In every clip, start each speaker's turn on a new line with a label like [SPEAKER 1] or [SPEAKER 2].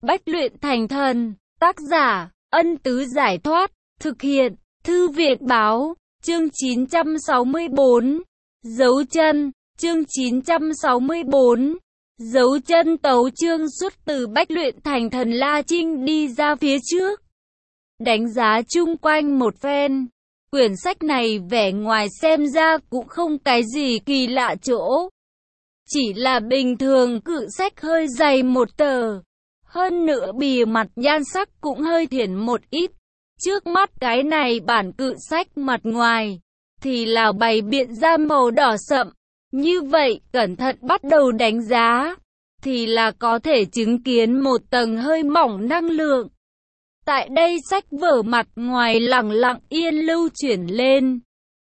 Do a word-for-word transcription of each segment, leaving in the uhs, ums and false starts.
[SPEAKER 1] Bách luyện thành thần, tác giả, Ân Tứ Giải Thoát, thực hiện, Thư Viện Báo, chương chín trăm sáu mươi bốn, dấu chân, chương chín trăm sáu mươi bốn, dấu chân. Tấu chương xuất từ Bách luyện thành thần. La Trinh đi ra phía trước, đánh giá chung quanh một phen. Quyển sách này vẻ ngoài xem ra cũng không cái gì kỳ lạ chỗ, chỉ là bình thường cự sách hơi dày một tờ, hơn nữa bìa mặt nhan sắc cũng hơi thiển một ít. Trước mắt cái này bản cự sách mặt ngoài thì là bày biện ra màu đỏ sậm, như vậy cẩn thận bắt đầu đánh giá thì là có thể chứng kiến một tầng hơi mỏng năng lượng. Tại đây sách vở mặt ngoài lặng lặng yên lưu chuyển lên.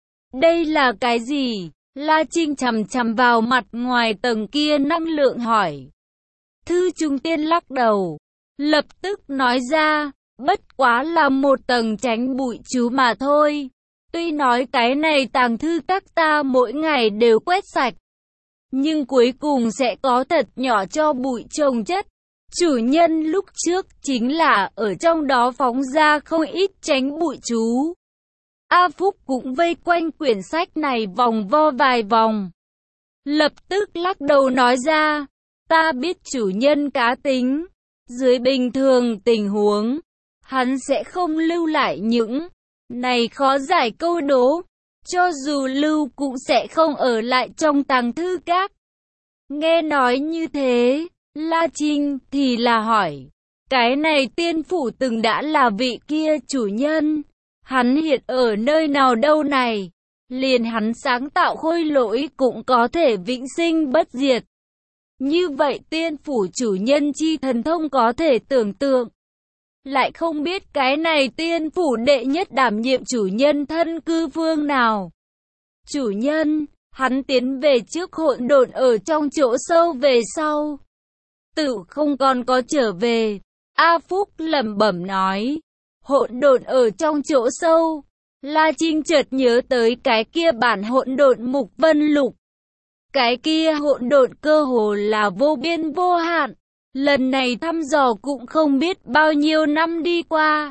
[SPEAKER 1] Đây là cái gì? La Trinh chằm chằm vào mặt ngoài tầng kia năng lượng hỏi. Thư Trung Tiên lắc đầu, lập tức nói ra, bất quá là một tầng tránh bụi chú mà thôi. Tuy nói cái này tàng thư các ta mỗi ngày đều quét sạch, nhưng cuối cùng sẽ có thật nhỏ cho bụi chồng chất. Chủ nhân lúc trước chính là ở trong đó phóng ra không ít tránh bụi chú. A Phúc cũng vây quanh quyển sách này vòng vo vài vòng, lập tức lắc đầu nói ra, ta biết chủ nhân cá tính, dưới bình thường tình huống, hắn sẽ không lưu lại những này khó giải câu đố, cho dù lưu cũng sẽ không ở lại trong tàng thư các. Nghe nói như thế, La Trinh thì là hỏi, cái này tiên phủ từng đã là vị kia chủ nhân, hắn hiện ở nơi nào đâu này? Liền hắn sáng tạo khôi lỗi cũng có thể vĩnh sinh bất diệt. Như vậy tiên phủ chủ nhân chi thần thông có thể tưởng tượng. Lại không biết cái này tiên phủ đệ nhất đảm nhiệm chủ nhân thân cư phương nào. Chủ nhân, hắn tiến về trước hỗn độn ở trong chỗ sâu về sau, tự không còn có trở về. A Phúc lẩm bẩm nói, hỗn độn ở trong chỗ sâu. La Trinh chợt nhớ tới cái kia bản hỗn độn mục vân lục. Cái kia hỗn độn cơ hồ là vô biên vô hạn. Lần này thăm dò cũng không biết bao nhiêu năm đi qua.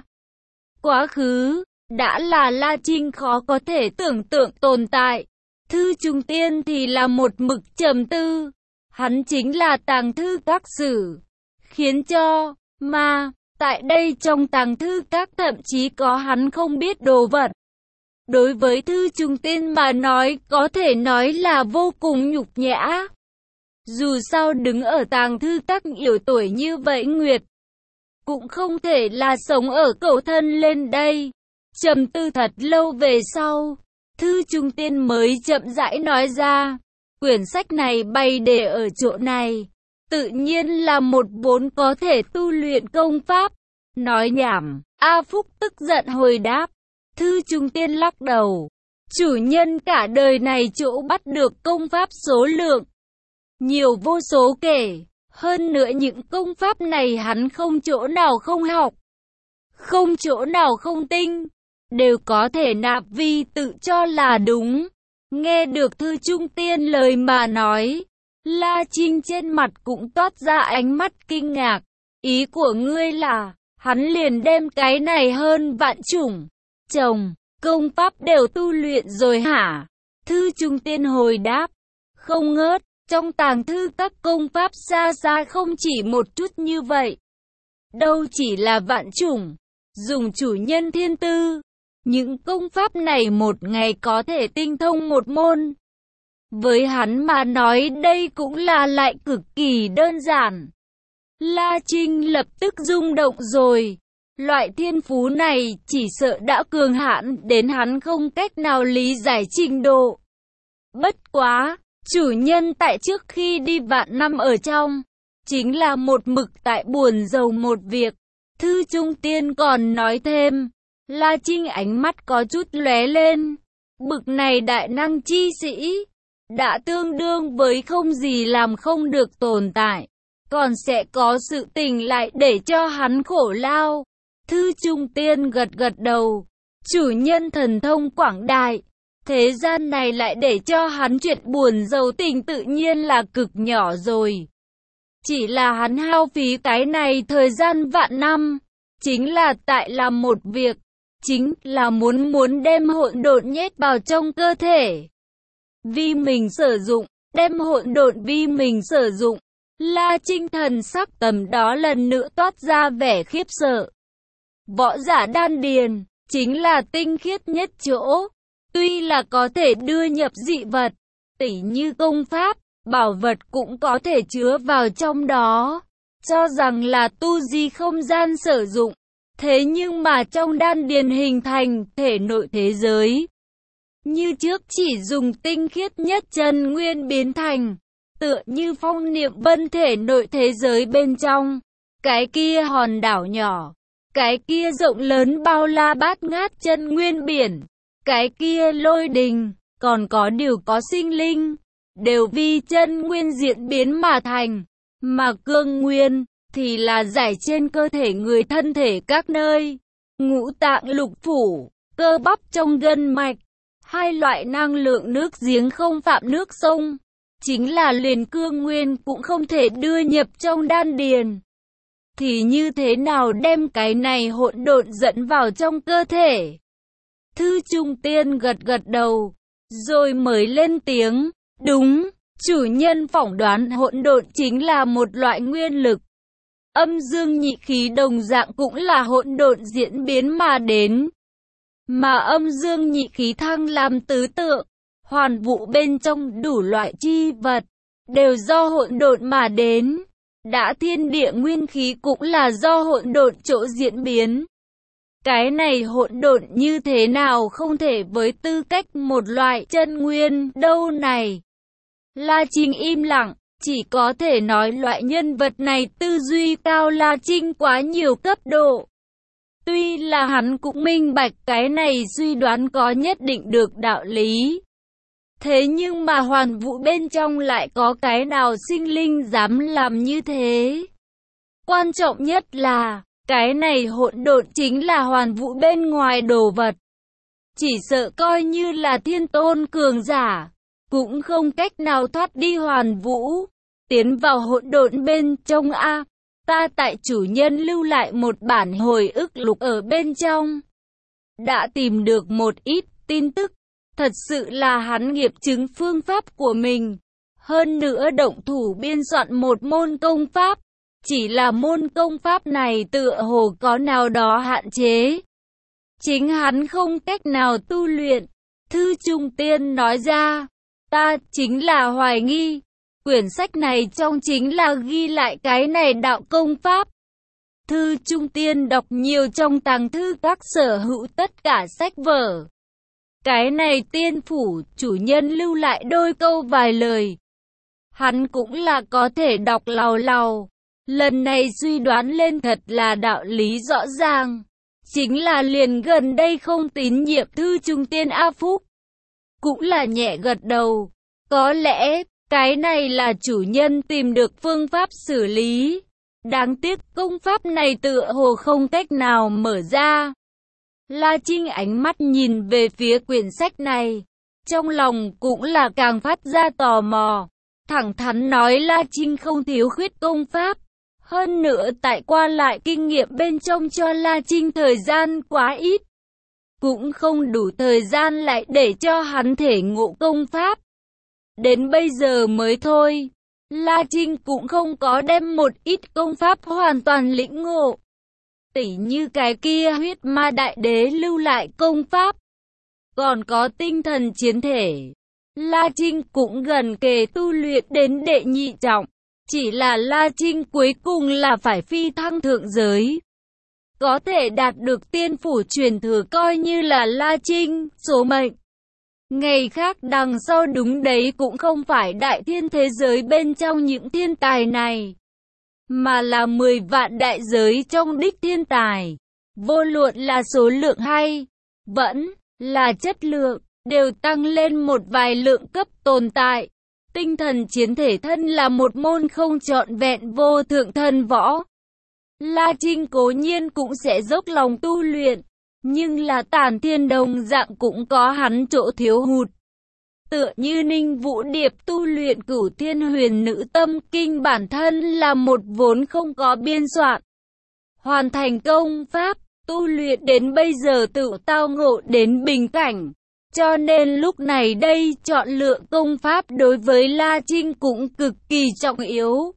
[SPEAKER 1] Quá khứ, đã là La Trinh khó có thể tưởng tượng tồn tại. Thư Trung Tiên thì là một mực trầm tư. Hắn chính là tàng thư các sử, khiến cho, mà, tại đây trong tàng thư các thậm chí có hắn không biết đồ vật. Đối với Thư Trung Tiên mà nói có thể nói là vô cùng nhục nhã. Dù sao đứng ở tàng thư các nhiều tuổi như vậy Nguyệt, cũng không thể là sống ở cậu thân lên đây. Trầm tư thật lâu về sau, Thư Trung Tiên mới chậm rãi nói ra, quyển sách này bày để ở chỗ này, tự nhiên là một vốn có thể tu luyện công pháp. Nói nhảm, A Phúc tức giận hồi đáp. Thư Trung Tiên lắc đầu, chủ nhân cả đời này chỗ bắt được công pháp số lượng nhiều vô số kể, hơn nữa những công pháp này hắn không chỗ nào không học, không chỗ nào không tinh, đều có thể nạp vi tự cho là đúng. Nghe được Thư Trung Tiên lời mà nói, La Trinh trên mặt cũng toát ra ánh mắt kinh ngạc. Ý của ngươi là, hắn liền đem cái này hơn vạn chủng chồng công pháp đều tu luyện rồi hả? Thư Trung Tiên hồi đáp, không ngớt, trong tàng thư các công pháp xa xa không chỉ một chút như vậy. Đâu chỉ là vạn chủng, dùng chủ nhân thiên tư, những công pháp này một ngày có thể tinh thông một môn. Với hắn mà nói đây cũng là lại cực kỳ đơn giản. La Trinh lập tức rung động rồi. Loại thiên phú này chỉ sợ đã cường hãn đến hắn không cách nào lý giải trình độ. Bất quá, chủ nhân tại trước khi đi vạn năm ở trong, chính là một mực tại buồn rầu một việc. Thư Trung Tiên còn nói thêm, La Trinh ánh mắt có chút lóe lên. Bực này đại năng chi sĩ, đã tương đương với không gì làm không được tồn tại, còn sẽ có sự tình lại để cho hắn khổ lao. Thư Trung Tiên gật gật đầu, chủ nhân thần thông quảng đại, thế gian này lại để cho hắn chuyện buồn rầu tình tự nhiên là cực nhỏ rồi. Chỉ là hắn hao phí cái này thời gian vạn năm, chính là tại làm một việc, chính là muốn muốn đem hỗn độn nhét vào trong cơ thể. Vì mình sử dụng, đem hỗn độn vì mình sử dụng. La Trinh thần sắc tầm đó lần nữa toát ra vẻ khiếp sợ. Võ giả đan điền, chính là tinh khiết nhất chỗ. Tuy là có thể đưa nhập dị vật, tỉ như công pháp, bảo vật cũng có thể chứa vào trong đó. Cho rằng là tu di không gian sử dụng. Thế nhưng mà trong đan điền hình thành thể nội thế giới. Như trước chỉ dùng tinh khiết nhất chân nguyên biến thành. Tựa như phong niệm vân thể nội thế giới bên trong. Cái kia hòn đảo nhỏ. Cái kia rộng lớn bao la bát ngát chân nguyên biển. Cái kia lôi đình. Còn có điều có sinh linh. Đều vì chân nguyên diễn biến mà thành. Mà cương nguyên thì là giải trên cơ thể người thân thể các nơi. Ngũ tạng lục phủ, cơ bắp trong gân mạch. Hai loại năng lượng nước giếng không phạm nước sông. Chính là liền cương nguyên cũng không thể đưa nhập trong đan điền. Thì như thế nào đem cái này hỗn độn dẫn vào trong cơ thể? Thư Trung Tiên gật gật đầu, rồi mới lên tiếng. Đúng, chủ nhân phỏng đoán hỗn độn chính là một loại nguyên lực. Âm dương nhị khí đồng dạng cũng là hỗn độn diễn biến mà đến. Mà âm dương nhị khí thăng làm tứ tượng, hoàn vũ bên trong đủ loại chi vật, đều do hỗn độn mà đến. Đã thiên địa nguyên khí cũng là do hỗn độn chỗ diễn biến. Cái này hỗn độn như thế nào không thể với tư cách một loại chân nguyên đâu này. La Trinh im lặng, chỉ có thể nói loại nhân vật này tư duy cao La Trinh quá nhiều cấp độ. Tuy là hắn cũng minh bạch cái này suy đoán có nhất định được đạo lý. Thế nhưng mà hoàn vũ bên trong lại có cái nào sinh linh dám làm như thế? Quan trọng nhất là, cái này hỗn độn chính là hoàn vũ bên ngoài đồ vật. Chỉ sợ coi như là thiên tôn cường giả, cũng không cách nào thoát đi hoàn vũ, tiến vào hỗn độn bên trong a. Ta tại chủ nhân lưu lại một bản hồi ức lục ở bên trong. Đã tìm được một ít tin tức. Thật sự là hắn nghiệp chứng phương pháp của mình. Hơn nữa động thủ biên soạn một môn công pháp. Chỉ là môn công pháp này tựa hồ có nào đó hạn chế. Chính hắn không cách nào tu luyện. Thư Trung Tiên nói ra. Ta chính là hoài nghi. Quyển sách này trong chính là ghi lại cái này đạo công pháp. Thư Trung Tiên đọc nhiều trong tàng thư các sở hữu tất cả sách vở. Cái này tiên phủ chủ nhân lưu lại đôi câu vài lời. Hắn cũng là có thể đọc lào lào. Lần này suy đoán lên thật là đạo lý rõ ràng. Chính là liền gần đây không tín nhiệm Thư Trung Tiên A Phúc. Cũng là nhẹ gật đầu. Có lẽ cái này là chủ nhân tìm được phương pháp xử lý. Đáng tiếc công pháp này tựa hồ không cách nào mở ra. La Trinh ánh mắt nhìn về phía quyển sách này. Trong lòng cũng là càng phát ra tò mò. Thẳng thắn nói La Trinh không thiếu khuyết công pháp. Hơn nữa tại qua lại kinh nghiệm bên trong cho La Trinh thời gian quá ít. Cũng không đủ thời gian lại để cho hắn thể ngộ công pháp. Đến bây giờ mới thôi. La Trinh cũng không có đem một ít công pháp hoàn toàn lĩnh ngộ. Tỉ như cái kia huyết ma đại đế lưu lại công pháp. Còn có tinh thần chiến thể. La Trinh cũng gần kề tu luyện đến đệ nhị trọng. Chỉ là La Trinh cuối cùng là phải phi thăng thượng giới. Có thể đạt được tiên phủ truyền thừa coi như là La Trinh số mệnh. Ngày khác đằng sau đúng đấy cũng không phải đại thiên thế giới bên trong những thiên tài này. Mà là mười vạn đại giới trong đích thiên tài. Vô luận là số lượng hay, vẫn là chất lượng, đều tăng lên một vài lượng cấp tồn tại. Tinh thần chiến thể thân là một môn không trọn vẹn vô thượng thần võ. La Trinh cố nhiên cũng sẽ dốc lòng tu luyện, nhưng là Tản Thiên đồng dạng cũng có hắn chỗ thiếu hụt. Tựa như Ninh Vũ Điệp tu luyện Cửu Thiên Huyền Nữ Tâm Kinh bản thân là một vốn không có biên soạn. Hoàn thành công pháp, tu luyện đến bây giờ tự tao ngộ đến bình cảnh. Cho nên lúc này đây chọn lựa công pháp đối với La Trinh cũng cực kỳ trọng yếu.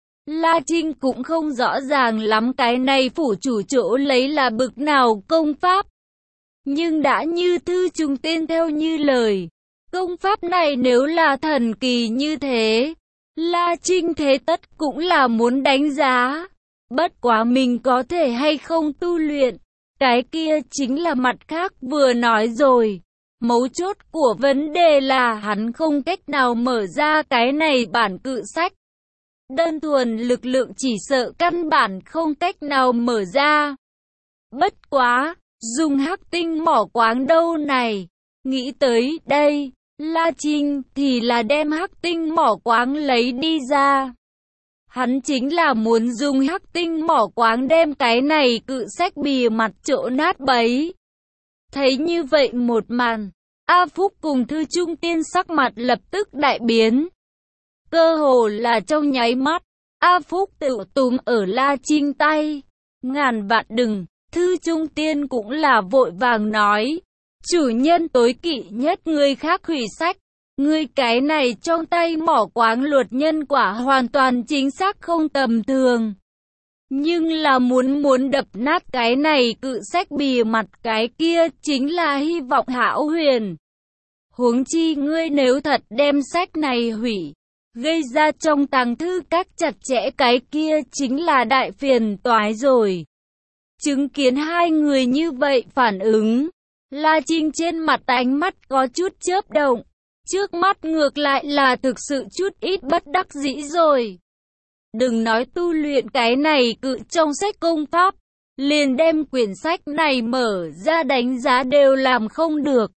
[SPEAKER 1] La Trinh cũng không rõ ràng lắm cái này phủ chủ chỗ lấy là bực nào công pháp. Nhưng đã như Thư Trung Tiên theo như lời, công pháp này nếu là thần kỳ như thế, La Trinh thế tất cũng là muốn đánh giá. Bất quá mình có thể hay không tu luyện, cái kia chính là mặt khác vừa nói rồi. Mấu chốt của vấn đề là hắn không cách nào mở ra cái này bản cự sách. Đơn thuần lực lượng chỉ sợ căn bản không cách nào mở ra. Bất quá, dùng hắc tinh mỏ quáng đâu này. Nghĩ tới đây, La Trinh thì là đem hắc tinh mỏ quáng lấy đi ra. Hắn chính là muốn dùng hắc tinh mỏ quáng đem cái này cự sách bìa mặt chỗ nát bấy. Thấy như vậy một màn, A Phúc cùng Thư Trung Tiên sắc mặt lập tức đại biến. Cơ hồ là trong nháy mắt, A Phúc tự túm ở La Trinh tay. Ngàn vạn đừng, Thư Trung Tiên cũng là vội vàng nói. Chủ nhân tối kỵ nhất người khác hủy sách. Ngươi cái này trong tay mỏ quáng luật nhân quả hoàn toàn chính xác không tầm thường. Nhưng là muốn muốn đập nát cái này cự sách bìa mặt cái kia chính là hy vọng hão huyền. Huống chi ngươi nếu thật đem sách này hủy, gây ra trong tàng thư các chặt chẽ cái kia chính là đại phiền toái rồi. Chứng kiến hai người như vậy phản ứng, La Trinh trên mặt ánh mắt có chút chớp động. Trước mắt ngược lại là thực sự chút ít bất đắc dĩ rồi. Đừng nói tu luyện cái này cự trong sách công pháp, liền đem quyển sách này mở ra đánh giá đều làm không được.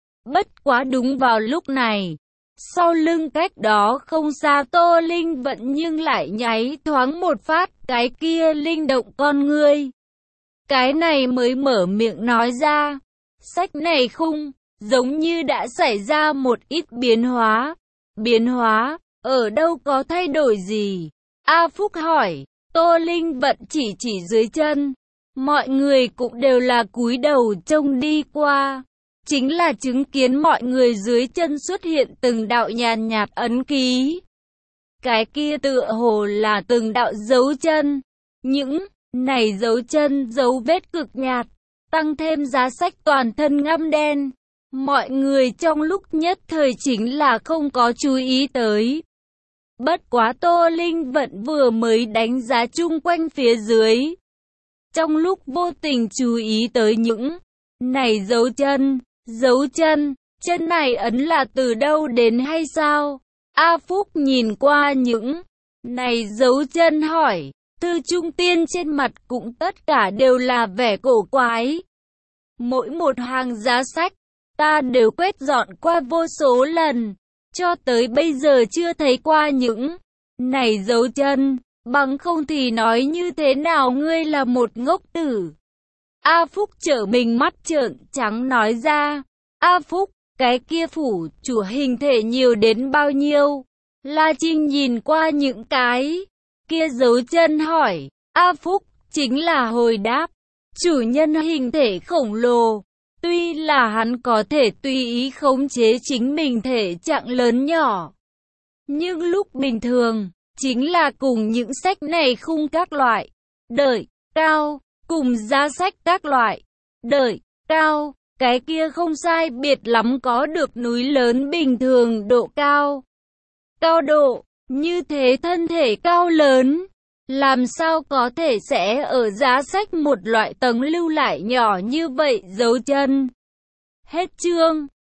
[SPEAKER 1] Bất quá đúng vào lúc này, sau lưng cách đó không xa Tô Linh Vận nhưng lại nháy thoáng một phát cái kia linh động con ngươi. Cái này mới mở miệng nói ra, sách này khung, giống như đã xảy ra một ít biến hóa. Biến hóa, ở đâu có thay đổi gì? A Phúc hỏi, Tô Linh Vận chỉ chỉ dưới chân. Mọi người cũng đều là cúi đầu trông đi qua. Chính là chứng kiến mọi người dưới chân xuất hiện từng đạo nhàn nhạt ấn ký. Cái kia tựa hồ là từng đạo dấu chân. Những này dấu chân dấu vết cực nhạt, tăng thêm giá sách toàn thân ngăm đen. Mọi người trong lúc nhất thời chính là không có chú ý tới. Bất quá Tô Linh Vận vừa mới đánh giá chung quanh phía dưới. Trong lúc vô tình chú ý tới những này dấu chân, dấu chân, chân này ấn là từ đâu đến hay sao? A Phúc nhìn qua những này dấu chân hỏi, Thư Trung Tiên trên mặt cũng tất cả đều là vẻ cổ quái. Mỗi một hàng giá sách, ta đều quét dọn qua vô số lần, cho tới bây giờ chưa thấy qua những này dấu chân, bằng không thì nói như thế nào ngươi là một ngốc tử. A Phúc trở mình mắt trợn trắng nói ra, A Phúc, cái kia phủ chủ hình thể nhiều đến bao nhiêu? La Trinh nhìn qua những cái kia dấu chân hỏi, A Phúc chính là hồi đáp, chủ nhân hình thể khổng lồ. Tuy là hắn có thể tùy ý khống chế chính mình thể trạng lớn nhỏ, nhưng lúc bình thường, chính là cùng những sách này khung các loại, đợi, cao, cùng giá sách các loại, đợi, cao, cái kia không sai biệt lắm có được núi lớn bình thường độ cao. Cao độ, như thế thân thể cao lớn, làm sao có thể sẽ ở giá sách một loại tầng lưu lại nhỏ như vậy dấu chân. Hết chương.